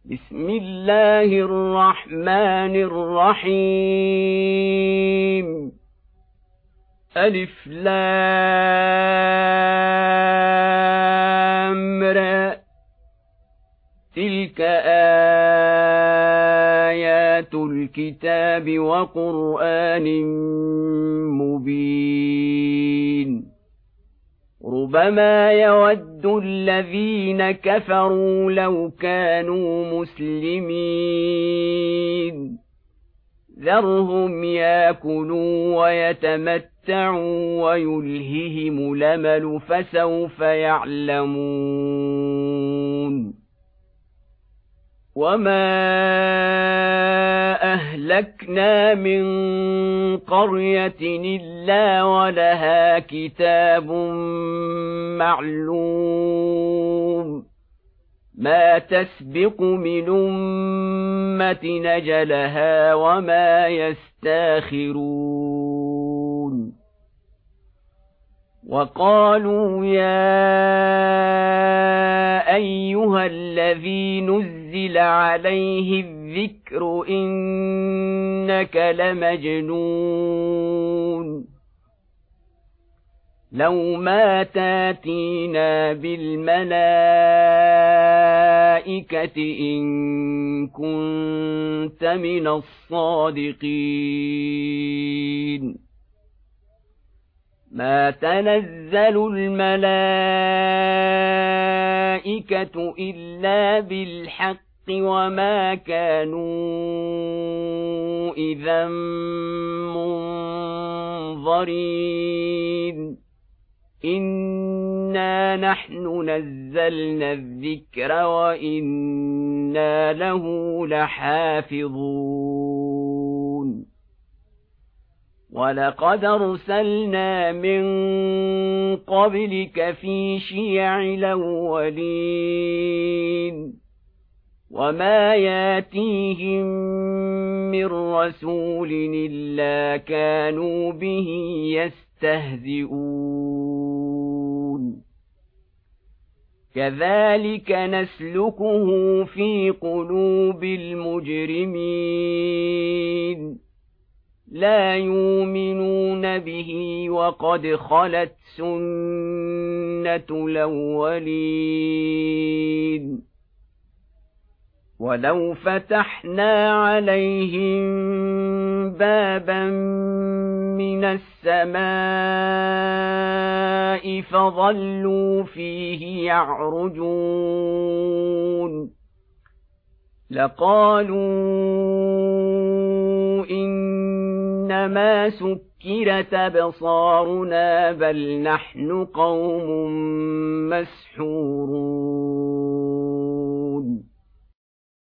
بسم الله الرحمن الرحيم ألف لام را تلك آيات الكتاب وقرآن مبين ربما يود الذين كفروا لو كانوا مسلمين ذرهم ياكلوا ويتمتعوا ويلههم الأمل فسوف يعلمون وما أهلكنا من قرية إلا ولها كتاب معلوم ما تسبق من أمة نجلها وما يستاخرون وقالوا يا أيها الذي نزل عليه الذكر إنك لمجنون لو ما تاتينا بالملائكة إن كنت من الصادقين ما تنزل الملائكة إلا بالحق وما كانوا إذا منظرين إنا نحن نزلنا الذكر وإنا له لحافظون ولقد أرسلنا من قبلك في شيع الأولين وما ياتيهم من رسول إلا كانوا به يستهزئون كذلك نسلكه في قلوب المجرمين لا يؤمنون به وقد خلت سنة الأولين ولو فتحنا عليهم بابا من السماء فظلوا فيه يعرجون لقالوا إنما سكرت أبصارنا بل نحن قوم مسحورون